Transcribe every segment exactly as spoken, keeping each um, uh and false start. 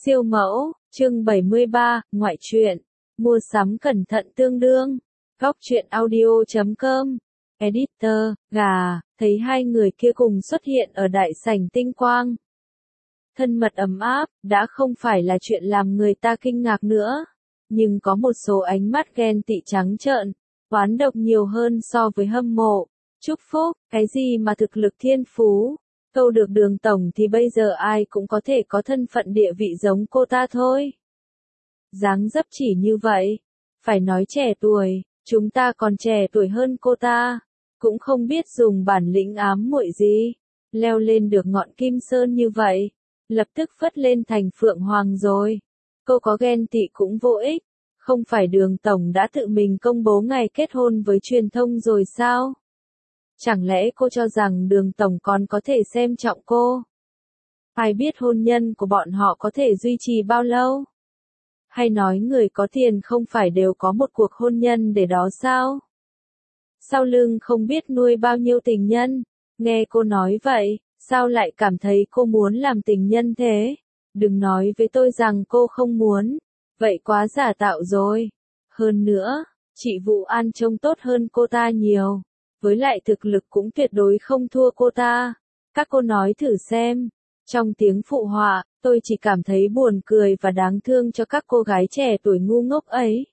Siêu mẫu, chương bảy mươi ba, ngoại truyện. Mua sắm cẩn thận tương đương. Góc truyện audio chấm com. Editor, gà, thấy hai người kia cùng xuất hiện ở đại sảnh tinh quang. Thân mật ấm áp, đã không phải là chuyện làm người ta kinh ngạc nữa. Nhưng có một số ánh mắt ghen tị trắng trợn, oán độc nhiều hơn so với hâm mộ. Chúc phúc, cái gì mà thực lực thiên phú. Câu được Đường tổng thì bây giờ ai cũng có thể có thân phận địa vị giống cô ta thôi. Dáng dấp chỉ như vậy. Phải nói trẻ tuổi, chúng ta còn trẻ tuổi hơn cô ta. Cũng không biết dùng bản lĩnh ám muội gì. Leo lên được ngọn kim sơn như vậy. Lập tức phất lên thành phượng hoàng rồi. Cô có ghen tị cũng vô ích. Không phải Đường tổng đã tự mình công bố ngày kết hôn với truyền thông rồi sao? Chẳng lẽ cô cho rằng Đường tổng còn có thể xem trọng cô? Ai biết hôn nhân của bọn họ có thể duy trì bao lâu? Hay nói người có tiền không phải đều có một cuộc hôn nhân để đó sao? Sau lưng không biết nuôi bao nhiêu tình nhân. Nghe cô nói vậy, sao lại cảm thấy cô muốn làm tình nhân thế? Đừng nói với tôi rằng cô không muốn. Vậy quá giả tạo rồi. Hơn nữa, chị Vũ An trông tốt hơn cô ta nhiều. Với lại thực lực cũng tuyệt đối không thua cô ta. Các cô nói thử xem. Trong tiếng phụ họa, tôi chỉ cảm thấy buồn cười và đáng thương cho các cô gái trẻ tuổi ngu ngốc ấy.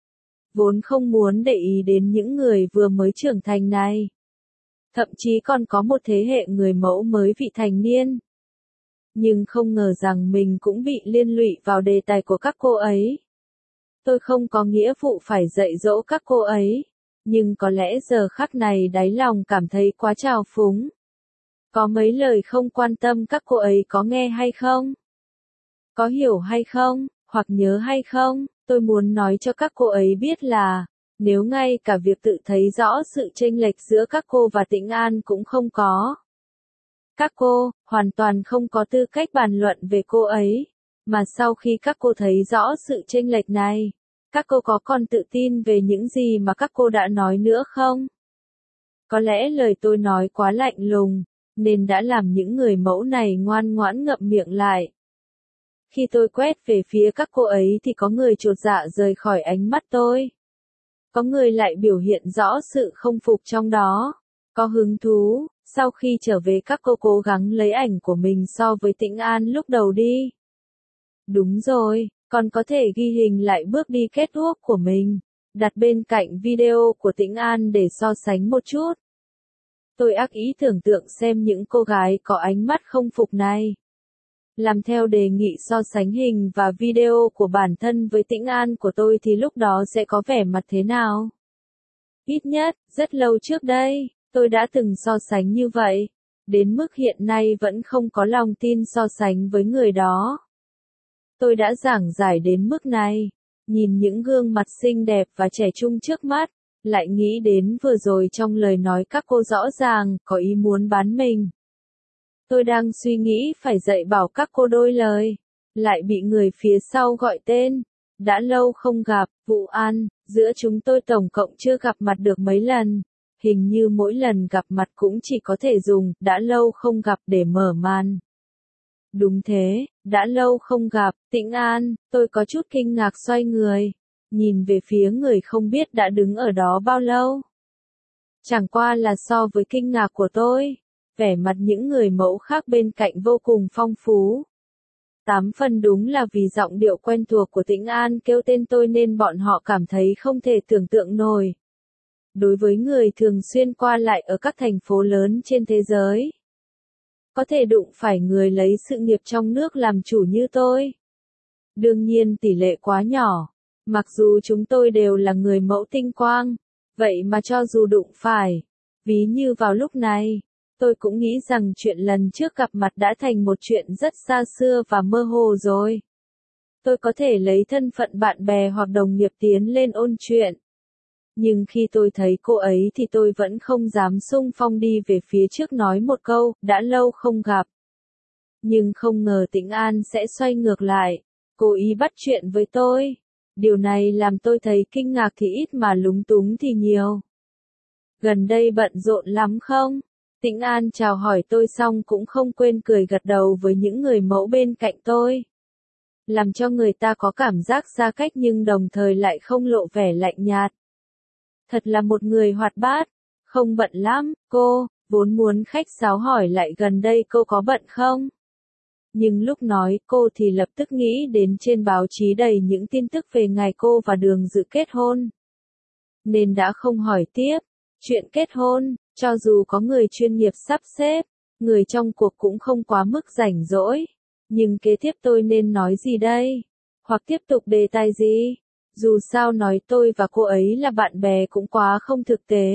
Vốn không muốn để ý đến những người vừa mới trưởng thành này. Thậm chí còn có một thế hệ người mẫu mới vị thành niên. Nhưng không ngờ rằng mình cũng bị liên lụy vào đề tài của các cô ấy. Tôi không có nghĩa vụ phải dạy dỗ các cô ấy. Nhưng có lẽ giờ khắc này đáy lòng cảm thấy quá trào phúng. Có mấy lời không quan tâm các cô ấy có nghe hay không? Có hiểu hay không? Hoặc nhớ hay không? Tôi muốn nói cho các cô ấy biết là, nếu ngay cả việc tự thấy rõ sự chênh lệch giữa các cô và Tĩnh An cũng không có. Các cô, hoàn toàn không có tư cách bàn luận về cô ấy. Mà sau khi các cô thấy rõ sự chênh lệch này, các cô có còn tự tin về những gì mà các cô đã nói nữa không? Có lẽ lời tôi nói quá lạnh lùng, nên đã làm những người mẫu này ngoan ngoãn ngậm miệng lại. Khi tôi quét về phía các cô ấy thì có người chột dạ rời khỏi ánh mắt tôi. Có người lại biểu hiện rõ sự không phục trong đó. Có hứng thú, sau khi trở về các cô cố gắng lấy ảnh của mình so với Tĩnh An lúc đầu đi. Đúng rồi. Còn có thể ghi hình lại bước đi kết thúc của mình, đặt bên cạnh video của Tĩnh An để so sánh một chút. Tôi ác ý tưởng tượng xem những cô gái có ánh mắt không phục này. Làm theo đề nghị so sánh hình và video của bản thân với Tĩnh An của tôi thì lúc đó sẽ có vẻ mặt thế nào? Ít nhất, rất lâu trước đây, tôi đã từng so sánh như vậy. Đến mức hiện nay vẫn không có lòng tin so sánh với người đó. Tôi đã giảng giải đến mức này, nhìn những gương mặt xinh đẹp và trẻ trung trước mắt, lại nghĩ đến vừa rồi trong lời nói các cô rõ ràng có ý muốn bán mình. Tôi đang suy nghĩ phải dạy bảo các cô đôi lời, lại bị người phía sau gọi tên. Đã lâu không gặp, Vũ An, giữa chúng tôi tổng cộng chưa gặp mặt được mấy lần. Hình như mỗi lần gặp mặt cũng chỉ có thể dùng đã lâu không gặp để mở màn. Đúng thế, đã lâu không gặp, Tĩnh An, tôi có chút kinh ngạc xoay người, nhìn về phía người không biết đã đứng ở đó bao lâu. Chẳng qua là so với kinh ngạc của tôi, vẻ mặt những người mẫu khác bên cạnh vô cùng phong phú. Tám phần đúng là vì giọng điệu quen thuộc của Tĩnh An kêu tên tôi nên bọn họ cảm thấy không thể tưởng tượng nổi. Đối với người thường xuyên qua lại ở các thành phố lớn trên thế giới, có thể đụng phải người lấy sự nghiệp trong nước làm chủ như tôi. Đương nhiên tỷ lệ quá nhỏ, mặc dù chúng tôi đều là người mẫu tinh quang, vậy mà cho dù đụng phải, ví như vào lúc này, tôi cũng nghĩ rằng chuyện lần trước gặp mặt đã thành một chuyện rất xa xưa và mơ hồ rồi. Tôi có thể lấy thân phận bạn bè hoặc đồng nghiệp tiến lên ôn chuyện. Nhưng khi tôi thấy cô ấy thì tôi vẫn không dám xung phong đi về phía trước nói một câu, đã lâu không gặp. Nhưng không ngờ Tĩnh An sẽ xoay ngược lại, cố ý bắt chuyện với tôi. Điều này làm tôi thấy kinh ngạc thì ít mà lúng túng thì nhiều. Gần đây bận rộn lắm không? Tĩnh An chào hỏi tôi xong cũng không quên cười gật đầu với những người mẫu bên cạnh tôi. làm cho người ta có cảm giác xa cách nhưng đồng thời lại không lộ vẻ lạnh nhạt. Thật là một người hoạt bát, không bận lắm, cô, vốn muốn khách sáo hỏi lại gần đây cô có bận không? Nhưng lúc nói cô thì lập tức nghĩ đến trên báo chí đầy những tin tức về ngày cô và Đường Dự kết hôn. Nên đã không hỏi tiếp. Chuyện kết hôn, cho dù có người chuyên nghiệp sắp xếp, người trong cuộc cũng không quá mức rảnh rỗi. Nhưng kế tiếp tôi nên nói gì đây? Hoặc tiếp tục đề tài gì? Dù sao nói tôi và cô ấy là bạn bè cũng quá không thực tế.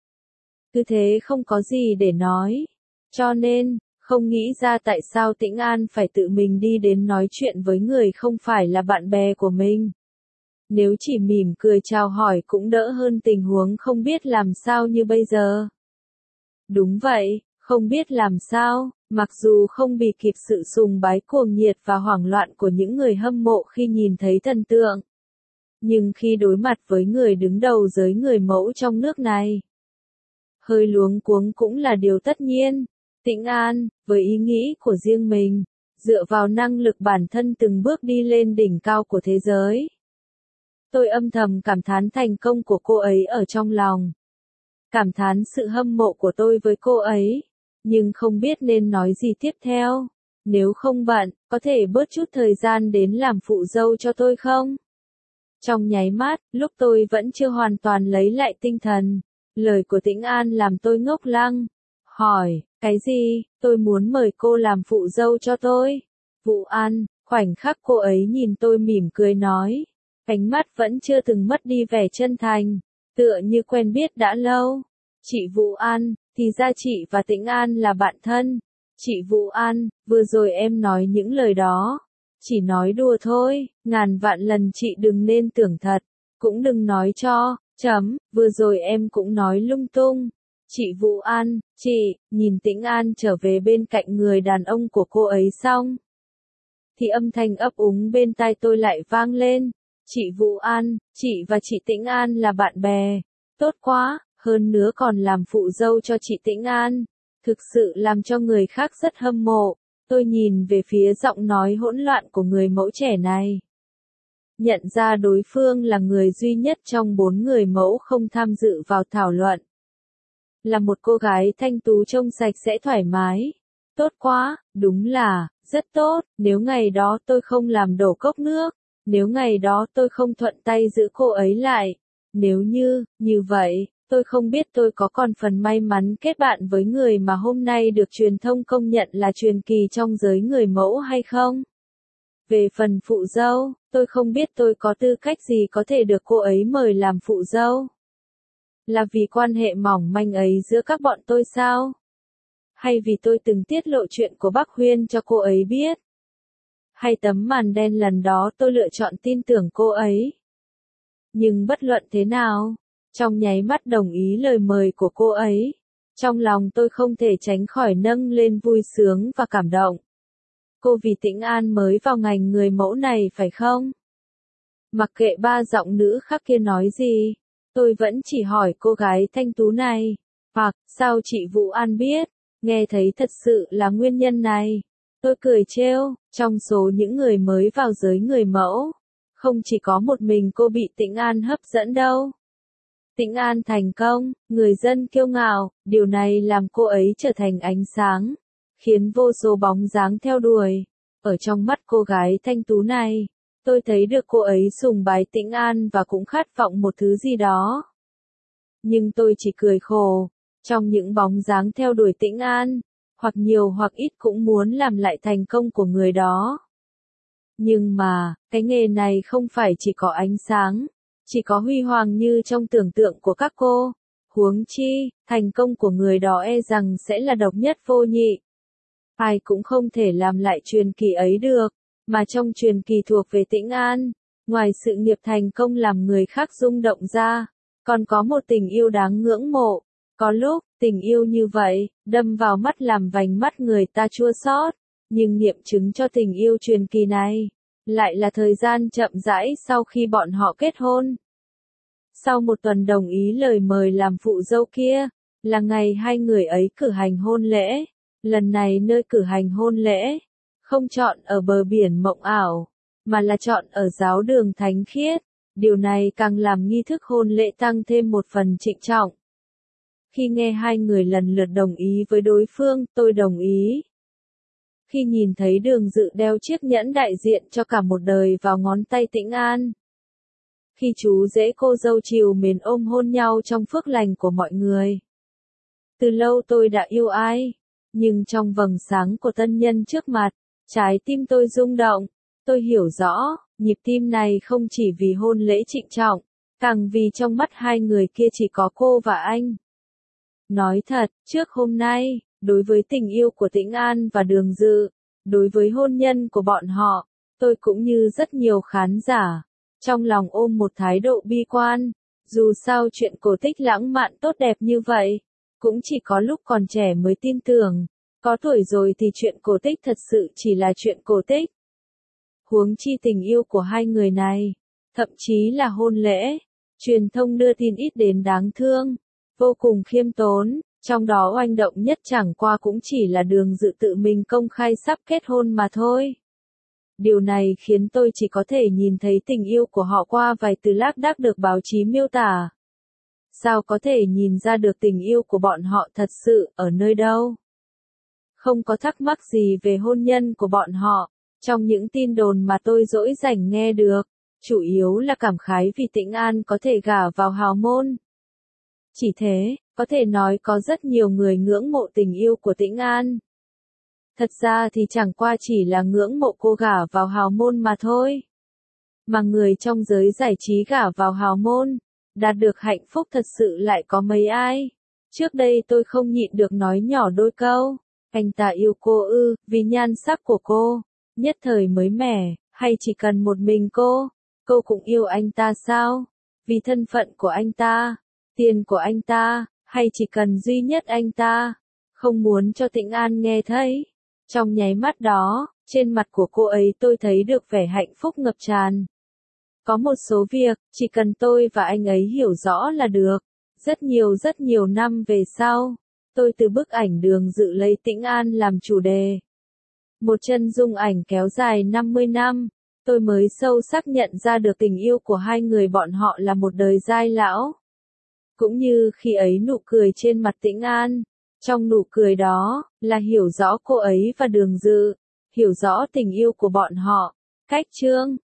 Cứ thế không có gì để nói. Cho nên, không nghĩ ra tại sao Tĩnh An phải tự mình đi đến nói chuyện với người không phải là bạn bè của mình. Nếu chỉ mỉm cười chào hỏi cũng đỡ hơn tình huống không biết làm sao như bây giờ. Đúng vậy, không biết làm sao, mặc dù không bị kịp sự sùng bái cuồng nhiệt và hoảng loạn của những người hâm mộ khi nhìn thấy thần tượng. Nhưng khi đối mặt với người đứng đầu giới người mẫu trong nước này, hơi luống cuống cũng là điều tất nhiên. Tĩnh An, với ý nghĩ của riêng mình, dựa vào năng lực bản thân từng bước đi lên đỉnh cao của thế giới. Tôi âm thầm cảm thán thành công của cô ấy ở trong lòng. Cảm thán sự hâm mộ của tôi với cô ấy. Nhưng không biết nên nói gì tiếp theo. Nếu không bận, có thể bớt chút thời gian đến làm phụ dâu cho tôi không? Trong nháy mắt, lúc tôi vẫn chưa hoàn toàn lấy lại tinh thần, lời của Tĩnh An làm tôi ngốc lăng. Hỏi, cái gì? Tôi muốn mời cô làm phụ dâu cho tôi. Vụ An, khoảnh khắc cô ấy nhìn tôi mỉm cười nói. Ánh mắt vẫn chưa từng mất đi vẻ chân thành, tựa như quen biết đã lâu. Chị Vụ An, thì ra chị và Tĩnh An là bạn thân. Chị Vụ An, vừa rồi em nói những lời đó. Chỉ nói đùa thôi, ngàn vạn lần chị đừng nên tưởng thật, cũng đừng nói cho, chấm, vừa rồi em cũng nói lung tung. Chị Vụ An, chị, nhìn Tĩnh An trở về bên cạnh người đàn ông của cô ấy xong. Thì âm thanh ấp úng bên tai tôi lại vang lên. Chị Vụ An, chị và chị Tĩnh An là bạn bè. Tốt quá, hơn nữa còn làm phụ dâu cho chị Tĩnh An. Thực sự làm cho người khác rất hâm mộ. Tôi nhìn về phía giọng nói hỗn loạn của người mẫu trẻ này. Nhận ra đối phương là người duy nhất trong bốn người mẫu không tham dự vào thảo luận. Là một cô gái thanh tú trông sạch sẽ thoải mái. Tốt quá, đúng là, rất tốt, nếu ngày đó tôi không làm đổ cốc nước. Nếu ngày đó tôi không thuận tay giữ cô ấy lại. Nếu như, như vậy, tôi không biết tôi có còn phần may mắn kết bạn với người mà hôm nay được truyền thông công nhận là truyền kỳ trong giới người mẫu hay không. Về phần phụ dâu, tôi không biết tôi có tư cách gì có thể được cô ấy mời làm phụ dâu. Là vì quan hệ mỏng manh ấy giữa các bọn tôi sao? Hay vì tôi từng tiết lộ chuyện của Bắc Huyên cho cô ấy biết? Hay tấm màn đen lần đó tôi lựa chọn tin tưởng cô ấy? Nhưng bất luận thế nào, trong nháy mắt đồng ý lời mời của cô ấy, trong lòng tôi không thể tránh khỏi nâng lên vui sướng và cảm động. Cô vì Tĩnh An mới vào ngành người mẫu này phải không? Mặc kệ ba giọng nữ khác kia nói gì, tôi vẫn chỉ hỏi cô gái thanh tú này, hoặc sao chị Vụ An biết, nghe thấy thật sự là nguyên nhân này. Tôi cười trêu, trong số những người mới vào giới người mẫu, không chỉ có một mình cô bị Tĩnh An hấp dẫn đâu. Tĩnh An thành công, người dân kiêu ngạo, điều này làm cô ấy trở thành ánh sáng, khiến vô số bóng dáng theo đuổi. Ở trong mắt cô gái thanh tú này, tôi thấy được cô ấy sùng bái Tĩnh An và cũng khát vọng một thứ gì đó. Nhưng tôi chỉ cười khổ, trong những bóng dáng theo đuổi Tĩnh An, hoặc nhiều hoặc ít cũng muốn làm lại thành công của người đó. Nhưng mà, cái nghề này không phải chỉ có ánh sáng, chỉ có huy hoàng như trong tưởng tượng của các cô. Huống chi, thành công của người đó e rằng sẽ là độc nhất vô nhị. Ai cũng không thể làm lại truyền kỳ ấy được, mà trong truyền kỳ thuộc về Tĩnh An, ngoài sự nghiệp thành công làm người khác rung động ra, còn có một tình yêu đáng ngưỡng mộ. Có lúc, tình yêu như vậy, đâm vào mắt làm vành mắt người ta chua xót, nhưng nghiệm chứng cho tình yêu truyền kỳ này, lại là thời gian chậm rãi sau khi bọn họ kết hôn. Sau một tuần đồng ý lời mời làm phụ dâu kia, là ngày hai người ấy cử hành hôn lễ. Lần này nơi cử hành hôn lễ, không chọn ở bờ biển mộng ảo, mà là chọn ở giáo đường thánh khiết. Điều này càng làm nghi thức hôn lễ tăng thêm một phần trịnh trọng. Khi nghe hai người lần lượt đồng ý với đối phương, tôi đồng ý. Khi nhìn thấy Đường Dự đeo chiếc nhẫn đại diện cho cả một đời vào ngón tay Tĩnh An. Khi chú rể cô dâu chiều mến ôm hôn nhau trong phước lành của mọi người. Từ lâu tôi đã yêu ai, nhưng trong vầng sáng của tân nhân trước mặt, trái tim tôi rung động. Tôi hiểu rõ, nhịp tim này không chỉ vì hôn lễ trịnh trọng, càng vì trong mắt hai người kia chỉ có cô và anh. Nói thật, trước hôm nay, đối với tình yêu của Tĩnh An và Đường Dự, đối với hôn nhân của bọn họ, tôi cũng như rất nhiều khán giả, trong lòng ôm một thái độ bi quan. Dù sao chuyện cổ tích lãng mạn tốt đẹp như vậy, cũng chỉ có lúc còn trẻ mới tin tưởng, có tuổi rồi thì chuyện cổ tích thật sự chỉ là chuyện cổ tích. Huống chi tình yêu của hai người này, thậm chí là hôn lễ, truyền thông đưa tin ít đến đáng thương, vô cùng khiêm tốn, trong đó oanh động nhất chẳng qua cũng chỉ là Đường Dự tự mình công khai sắp kết hôn mà thôi. Điều này khiến tôi chỉ có thể nhìn thấy tình yêu của họ qua vài từ lác đác được báo chí miêu tả. Sao có thể nhìn ra được tình yêu của bọn họ thật sự ở nơi đâu? Không có thắc mắc gì về hôn nhân của bọn họ, trong những tin đồn mà tôi dỗi dành nghe được, chủ yếu là cảm khái vì Tĩnh An có thể gả vào hào môn. Chỉ thế, có thể nói có rất nhiều người ngưỡng mộ tình yêu của Tĩnh An. Thật ra thì chẳng qua chỉ là ngưỡng mộ cô gả vào hào môn mà thôi. Mà người trong giới giải trí gả vào hào môn, đạt được hạnh phúc thật sự lại có mấy ai. Trước đây tôi không nhịn được nói nhỏ đôi câu. Anh ta yêu cô ư, vì nhan sắc của cô, nhất thời mới mẻ, hay chỉ cần một mình cô, cô cũng yêu anh ta sao? Vì thân phận của anh ta, tiền của anh ta, hay chỉ cần duy nhất anh ta? Không muốn cho Tĩnh An nghe thấy. Trong nháy mắt đó, trên mặt của cô ấy tôi thấy được vẻ hạnh phúc ngập tràn. Có một số việc, chỉ cần tôi và anh ấy hiểu rõ là được. Rất nhiều rất nhiều năm về sau, tôi từ bức ảnh Đường Dự lấy Tĩnh An làm chủ đề. Một chân dung ảnh kéo dài năm mươi năm, tôi mới sâu sắc nhận ra được tình yêu của hai người bọn họ là một đời giai lão. Cũng như khi ấy nụ cười trên mặt Tĩnh An, trong nụ cười đó, là hiểu rõ cô ấy và Đường Dự, hiểu rõ tình yêu của bọn họ. Cách chương